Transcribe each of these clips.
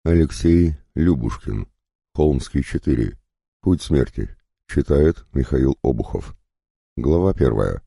Алексей Любушкин. Холмский, 4. Путь смерти. Читает Михаил Обухов. Глава 1.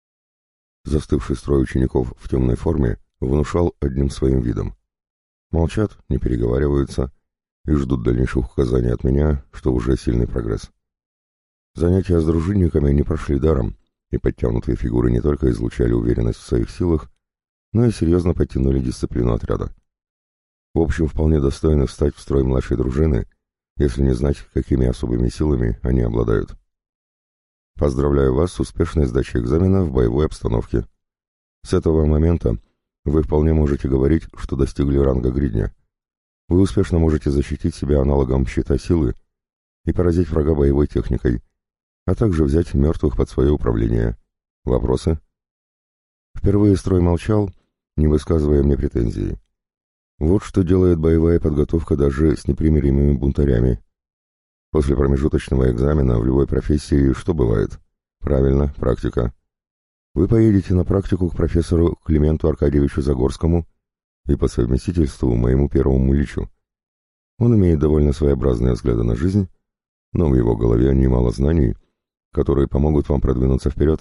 Застывший строй учеников в темной форме внушал одним своим видом. Молчат, не переговариваются и ждут дальнейших указаний от меня, что уже сильный прогресс. Занятия с дружинниками не прошли даром, и подтянутые фигуры не только излучали уверенность в своих силах, но и серьезно подтянули дисциплину отряда. В общем, вполне достойны встать в строй младшей дружины, если не знать, какими особыми силами они обладают. Поздравляю вас с успешной сдачей экзамена в боевой обстановке. С этого момента вы вполне можете говорить, что достигли ранга гридня. Вы успешно можете защитить себя аналогом щита силы и поразить врага боевой техникой, а также взять мертвых под свое управление. Вопросы? Впервые строй молчал, не высказывая мне претензий. Вот что делает боевая подготовка даже с непримиримыми бунтарями. После промежуточного экзамена в любой профессии что бывает? Правильно, практика. Вы поедете на практику к профессору Клименту Аркадьевичу Загорскому и по совместительству моему первому личу. Он имеет довольно своеобразные взгляды на жизнь, но в его голове немало знаний, которые помогут вам продвинуться вперед.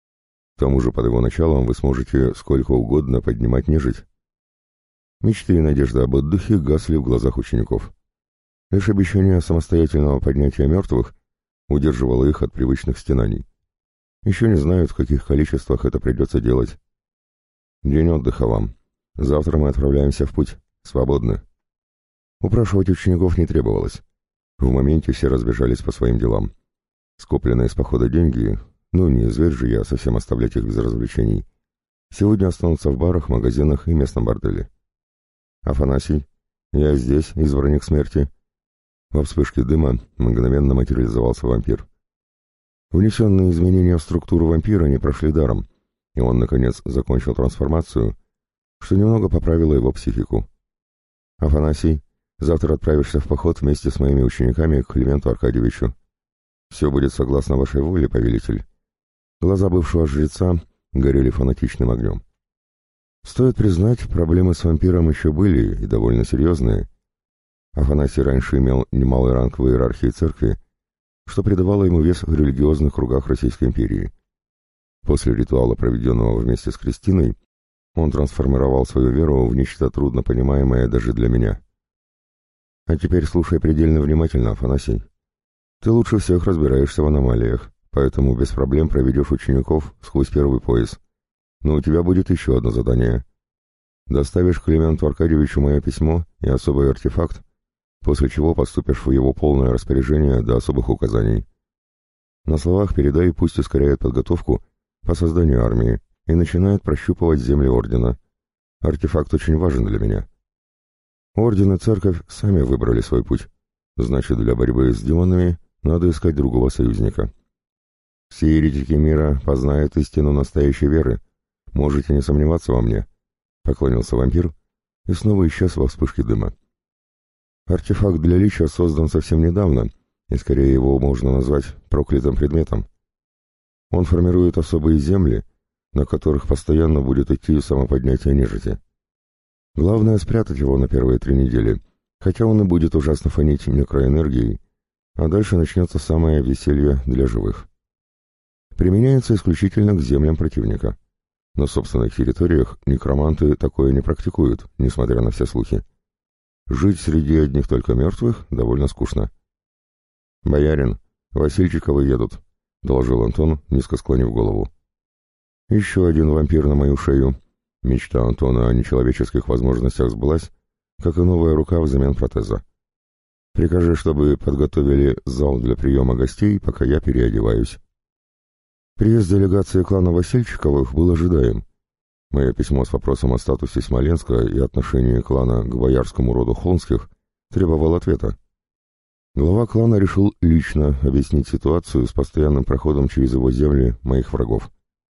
К тому же под его началом вы сможете сколько угодно поднимать нежить. Мечты и надежда об отдыхе гасли в глазах учеников. Лишь обещание самостоятельного поднятия мертвых удерживало их от привычных стенаний. Еще не знают, в каких количествах это придется делать. День отдыха вам. Завтра мы отправляемся в путь. Свободны. Упрашивать учеников не требовалось. В моменте все разбежались по своим делам. Скопленные с похода деньги, не зверь же я совсем оставлять их без развлечений, сегодня останутся в барах, магазинах и местном борделе. «Афанасий, я здесь, избранник смерти». Во вспышке дыма мгновенно материализовался вампир. Внесенные изменения в структуру вампира не прошли даром, и он, наконец, закончил трансформацию, что немного поправило его психику. «Афанасий, завтра отправишься в поход вместе с моими учениками к Клименту Аркадьевичу. Все будет согласно вашей воле, повелитель». Глаза бывшего жреца горели фанатичным огнем. Стоит признать, проблемы с вампиром еще были и довольно серьезные. Афанасий раньше имел немалый ранг в иерархии церкви, что придавало ему вес в религиозных кругах Российской империи. После ритуала, проведенного вместе с Кристиной, он трансформировал свою веру в нечто трудно понимаемое даже для меня. А теперь слушай предельно внимательно, Афанасий. Ты лучше всех разбираешься в аномалиях, поэтому без проблем проведешь учеников сквозь первый пояс. Но у тебя будет еще одно задание. Доставишь Клименту Аркадьевичу мое письмо и особый артефакт, после чего поступишь в его полное распоряжение до особых указаний. На словах передай, пусть ускоряет подготовку по созданию армии и начинает прощупывать земли Ордена. Артефакт очень важен для меня. Орден и Церковь сами выбрали свой путь. Значит, для борьбы с демонами надо искать другого союзника. Все еретики мира познают истину настоящей веры. Можете не сомневаться во мне, — поклонился вампир и снова исчез во вспышке дыма. Артефакт для лича создан совсем недавно, и скорее его можно назвать проклятым предметом. Он формирует особые земли, на которых постоянно будет идти самоподнятие нежити. Главное — спрятать его на первые 3 недели, хотя он и будет ужасно фонить некроэнергией, а дальше начнется самое веселье для живых. Применяется исключительно к землям противника. На собственных территориях некроманты такое не практикуют, несмотря на все слухи. Жить среди одних только мертвых довольно скучно. «Боярин, Васильчиковы едут», — доложил Антон, низко склонив голову. Еще один вампир на мою шею. Мечта Антона о нечеловеческих возможностях сбылась, как и новая рука взамен протеза. «Прикажи, чтобы подготовили зал для приема гостей, пока я переодеваюсь». Приезд делегации клана Васильчиковых был ожидаем. Мое письмо с вопросом о статусе Смоленска и отношении клана к боярскому роду Холмских требовало ответа. Глава клана решил лично объяснить ситуацию с постоянным проходом через его земли моих врагов.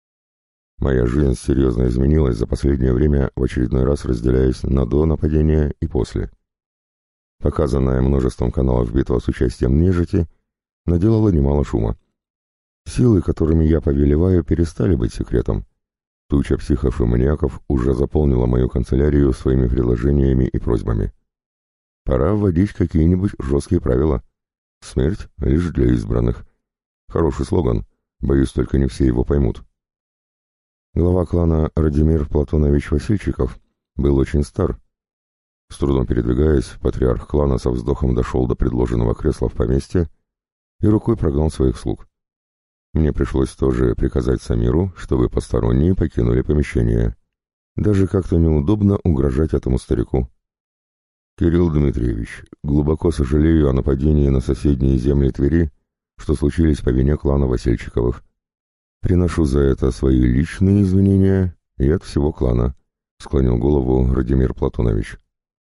Моя жизнь серьезно изменилась за последнее время, в очередной раз разделяясь на до нападения и после. Показанная множеством каналов битва с участием нежити наделала немало шума. Силы, которыми я повелеваю, перестали быть секретом. Туча психов и маньяков уже заполнила мою канцелярию своими предложениями и просьбами. Пора вводить какие-нибудь жесткие правила. Смерть лишь для избранных. Хороший слоган. Боюсь, только не все его поймут. Глава клана Радимир Платонович Васильчиков был очень стар. С трудом передвигаясь, патриарх клана со вздохом дошел до предложенного кресла в поместье и рукой прогнал своих слуг. Мне пришлось тоже приказать Самиру, чтобы посторонние покинули помещение. Даже как-то неудобно угрожать этому старику. «Кирилл Дмитриевич, глубоко сожалею о нападении на соседние земли Твери, что случились по вине клана Васильчиковых. Приношу за это свои личные извинения и от всего клана», — склонил голову Радимир Платонович.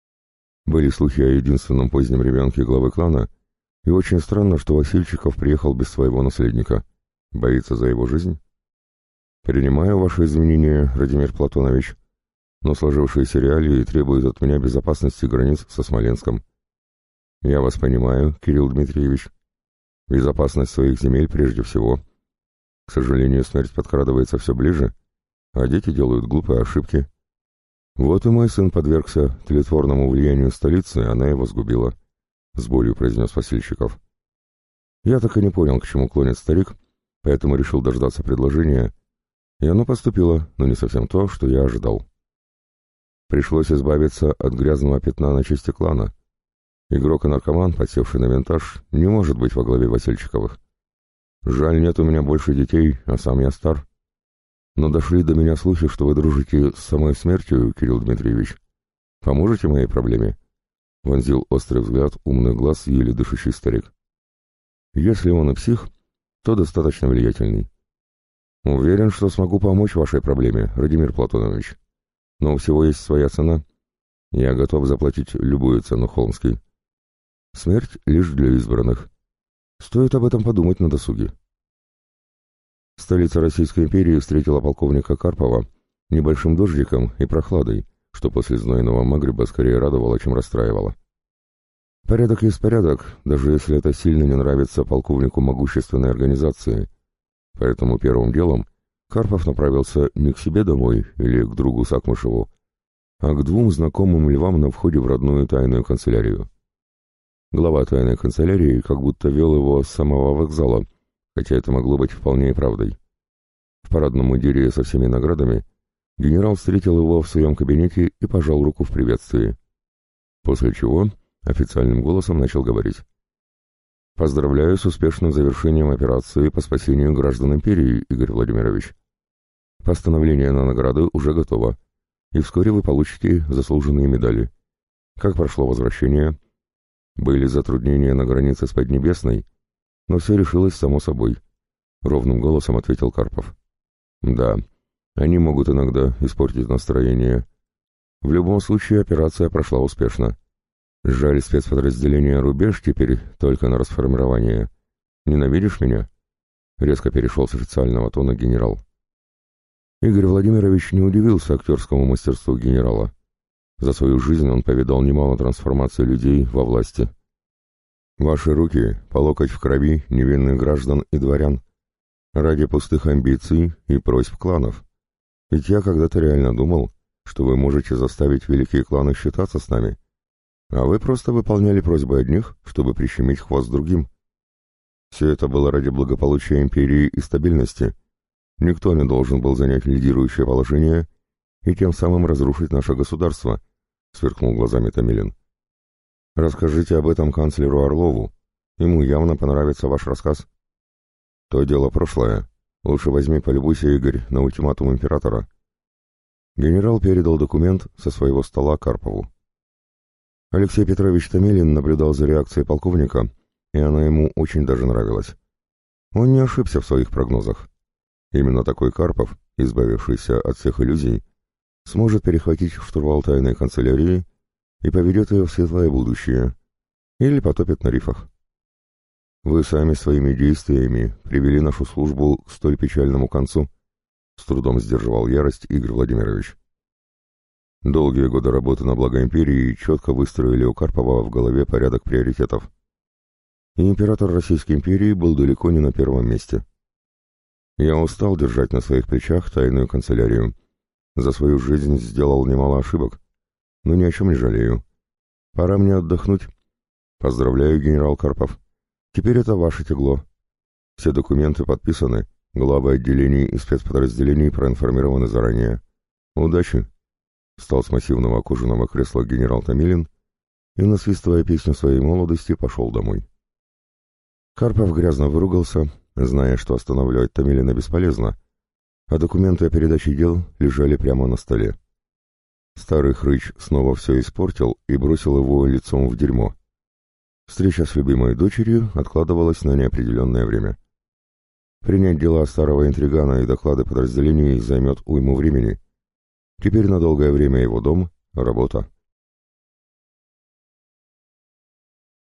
Были слухи о единственном позднем ребенке главы клана, и очень странно, что Васильчиков приехал без своего наследника. Боится за его жизнь? «Принимаю ваши извинения, Радимир Платонович, но сложившиеся реалии требуют от меня безопасности границ со Смоленском». «Я вас понимаю, Кирилл Дмитриевич. Безопасность своих земель прежде всего. К сожалению, смерть подкрадывается все ближе, а дети делают глупые ошибки. Вот и мой сын подвергся тлетворному влиянию столицы, она его сгубила», — с болью произнес Васильчиков. Я так и не понял, к чему клонит старик, поэтому решил дождаться предложения, и оно поступило, но не совсем то, что я ожидал. Пришлось избавиться от грязного пятна на чести клана. Игрок и наркоман, подсевший на винтаж, не может быть во главе Васильчиковых. Жаль, нет у меня больше детей, а сам я стар. Но дошли до меня слухи, что вы дружите с самой смертью, Кирилл Дмитриевич. Поможете моей проблеме?» — вонзил острый взгляд умных глаз еле дышащий старик. «Если он и псих, то достаточно влиятельный. Уверен, что смогу помочь вашей проблеме, Радимир Платонович. Но у всего есть своя цена. Я готов заплатить любую цену, Холмский. Смерть лишь для избранных. Стоит об этом подумать на досуге». Столица Российской империи встретила полковника Карпова небольшим дождиком и прохладой, что после знойного Магриба скорее радовало, чем расстраивало. Порядок есть порядок, даже если это сильно не нравится полковнику могущественной организации. Поэтому первым делом Карпов направился не к себе домой или к другу Сакмышеву, а к двум знакомым львам на входе в родную тайную канцелярию. Глава тайной канцелярии как будто вел его с самого вокзала, хотя это могло быть вполне и правдой. В парадном мундире со всеми наградами генерал встретил его в своем кабинете и пожал руку в приветствии. После чего официальным голосом начал говорить. «Поздравляю с успешным завершением операции по спасению граждан империи, Игорь Владимирович. Постановление на награды уже готово, и вскоре вы получите заслуженные медали. Как прошло возвращение? Были затруднения на границе с Поднебесной, но все решилось само собой», — ровным голосом ответил Карпов. «Да, они могут иногда испортить настроение. В любом случае операция прошла успешно. Жаль, спецподразделение «Рубеж» теперь только на расформирование. Ненавидишь меня?» — резко перешел с официального тона генерал. Игорь Владимирович не удивился актерскому мастерству генерала. За свою жизнь он повидал немало трансформаций людей во власти. «Ваши руки по локоть в крови невинных граждан и дворян. Ради пустых амбиций и просьб кланов. Ведь я когда-то реально думал, что вы можете заставить великие кланы считаться с нами. А вы просто выполняли просьбы одних, чтобы прищемить хвост другим. Все это было ради благополучия империи и стабильности. Никто не должен был занять лидирующее положение и тем самым разрушить наше государство», — сверкнул глазами Томилин. «Расскажите об этом канцлеру Орлову. Ему явно понравится ваш рассказ». «То дело прошлое. Лучше возьми, полюбуйся, Игорь, на ультиматум императора». Генерал передал документ со своего стола Карпову. Алексей Петрович Томилин наблюдал за реакцией полковника, и она ему очень даже нравилась. Он не ошибся в своих прогнозах. Именно такой Карпов, избавившийся от всех иллюзий, сможет перехватить штурвал тайной канцелярии и поведет ее в светлое будущее, или потопит на рифах. Вы сами своими действиями привели нашу службу к столь печальному концу, с трудом сдерживал ярость Игорь Владимирович. Долгие годы работы на благо империи четко выстроили у Карпова в голове порядок приоритетов. И император Российской империи был далеко не на первом месте. Я устал держать на своих плечах тайную канцелярию. За свою жизнь сделал немало ошибок, но ни о чем не жалею. Пора мне отдохнуть. Поздравляю, генерал Карпов. Теперь это ваше тягло. Все документы подписаны, главы отделений и спецподразделений проинформированы заранее. Удачи. Встал с массивного кожаного кресла генерал Томилин и, насвистывая песню своей молодости, пошел домой. Карпов грязно выругался, зная, что останавливать Томилина бесполезно, а документы о передаче дел лежали прямо на столе. Старый хрыч снова все испортил и бросил его лицом в дерьмо. Встреча с любимой дочерью откладывалась на неопределенное время. Принять дела старого интригана и доклады подразделений займет уйму времени. Теперь на долгое время его дом — работа.